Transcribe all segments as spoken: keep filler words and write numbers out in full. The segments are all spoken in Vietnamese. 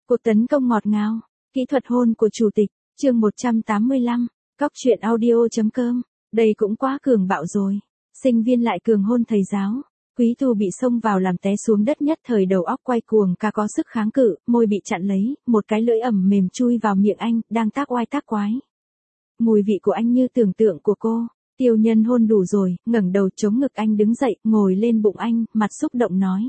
Cuộc tấn công ngọt ngào, kỹ thuật hôn của chủ tịch, chương một trăm tám mươi lăm, cóc truyện audio.com, đây cũng quá cường bạo rồi. Sinh viên lại cường hôn thầy giáo, Quý Tu bị xông vào làm té xuống đất nhất thời đầu óc quay cuồng, ca có sức kháng cự, môi bị chặn lấy, một cái lưỡi ẩm mềm chui vào miệng anh, đang tác oai tác quái. Mùi vị của anh như tưởng tượng của cô. Tiêu Nhân hôn đủ rồi, ngẩng đầu chống ngực anh đứng dậy, ngồi lên bụng anh, mặt xúc động nói.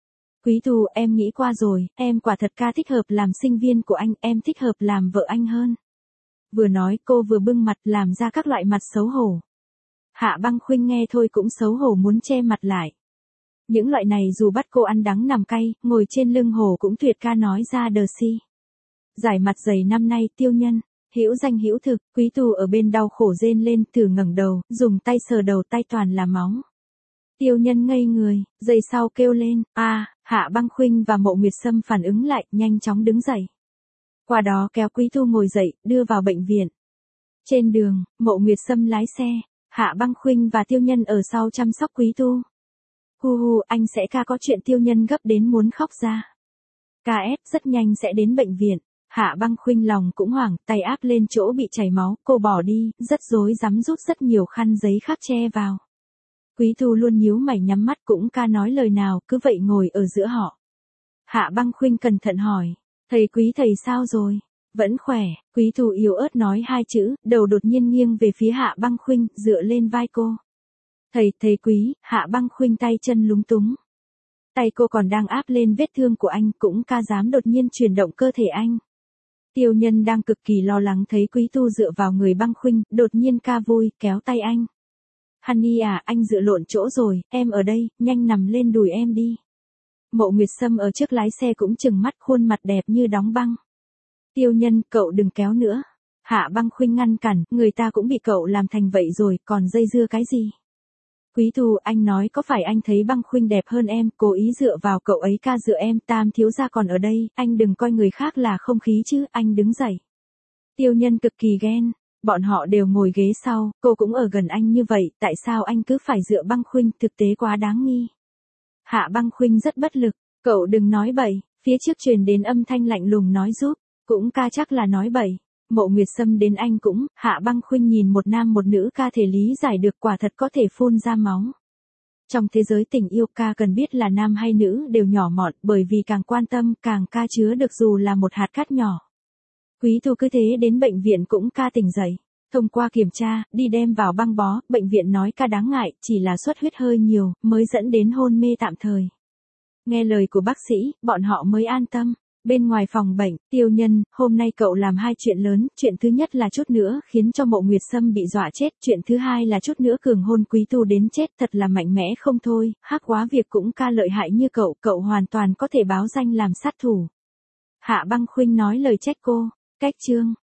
Quý Tu, em nghĩ qua rồi, em quả thật ca thích hợp làm sinh viên của anh, em thích hợp làm vợ anh hơn. Vừa nói cô vừa bưng mặt làm ra các loại mặt xấu hổ. Hạ Băng Khuynh nghe thôi cũng xấu hổ muốn che mặt lại. Những loại này dù bắt cô ăn đắng nằm cay, ngồi trên lưng hổ cũng tuyệt ca nói ra đờ si. Giải mặt dày năm nay Tiêu Nhân, hữu danh hữu thực, Quý Tu ở bên đau khổ rên lên, thử ngẩng đầu, dùng tay sờ đầu, tay toàn là máu. Tiêu Nhân ngây người, giây sau kêu lên, a, à, Hạ Băng Khuynh và Mộ Nguyệt Sâm phản ứng lại, nhanh chóng đứng dậy. Qua đó kéo Quý Tu ngồi dậy, đưa vào bệnh viện. Trên đường, Mộ Nguyệt Sâm lái xe, Hạ Băng Khuynh và Tiêu Nhân ở sau chăm sóc Quý Tu. Hu hu, anh sẽ ca có chuyện. Tiêu Nhân gấp đến muốn khóc ra. ca ét rất nhanh sẽ đến bệnh viện. Hạ Băng Khuynh lòng cũng hoảng, tay áp lên chỗ bị chảy máu, cô bỏ đi, rất rối rắm rút rất nhiều khăn giấy khác che vào. Quý Tu luôn nhíu mày nhắm mắt cũng ca nói lời nào, cứ vậy ngồi ở giữa họ. Hạ Băng Khuynh cẩn thận hỏi, thầy Quý thầy sao rồi? Vẫn khỏe, Quý Tu yếu ớt nói hai chữ, đầu đột nhiên nghiêng về phía Hạ Băng Khuynh, dựa lên vai cô. Thầy, thầy Quý, Hạ Băng Khuynh tay chân lúng túng. Tay cô còn đang áp lên vết thương của anh, cũng ca dám đột nhiên chuyển động cơ thể anh. Tiêu Nhân đang cực kỳ lo lắng thấy Quý Tu dựa vào người Băng Khuynh, đột nhiên ca vui, kéo tay anh. Honey à, anh dựa lộn chỗ rồi, em ở đây, nhanh nằm lên đùi em đi. Mộ Nguyệt Sâm ở trước lái xe cũng trừng mắt, khuôn mặt đẹp như đóng băng. Tiêu Nhân, cậu đừng kéo nữa. Hạ Băng Khuynh ngăn cản, người ta cũng bị cậu làm thành vậy rồi, còn dây dưa cái gì? Quý Tu, anh nói có phải anh thấy Băng Khuynh đẹp hơn em, cố ý dựa vào cậu ấy ca dựa em, Tam thiếu gia còn ở đây, anh đừng coi người khác là không khí chứ, anh đứng dậy. Tiêu Nhân cực kỳ ghen, bọn họ đều ngồi ghế sau, cô cũng ở gần anh như vậy, tại sao anh cứ phải dựa Băng Khuynh, thực tế quá đáng nghi. Hạ Băng Khuynh rất bất lực, cậu đừng nói bậy, phía trước truyền đến âm thanh lạnh lùng nói giúp, cũng ca chắc là nói bậy. Mộ Nguyệt Sâm đến anh cũng, Hạ Băng Khuynh nhìn một nam một nữ ca thể lý giải được, quả thật có thể phun ra máu. Trong thế giới tình yêu ca cần biết là nam hay nữ đều nhỏ mọn, bởi vì càng quan tâm càng ca chứa được dù là một hạt cát nhỏ. Quý Tu cứ thế đến bệnh viện cũng ca tỉnh dậy. Thông qua kiểm tra, đi đem vào băng bó, bệnh viện nói ca đáng ngại, chỉ là xuất huyết hơi nhiều, mới dẫn đến hôn mê tạm thời. Nghe lời của bác sĩ, bọn họ mới an tâm. Bên ngoài phòng bệnh, Tiêu Nhân, hôm nay cậu làm hai chuyện lớn, chuyện thứ nhất là chút nữa khiến cho Mộ Nguyệt Sâm bị dọa chết, chuyện thứ hai là chút nữa cường hôn Quý Tu đến chết, thật là mạnh mẽ không thôi, hắc quá việc cũng ca lợi hại như cậu, cậu hoàn toàn có thể báo danh làm sát thủ. Hạ Băng Khuynh nói lời trách cô, cách chương.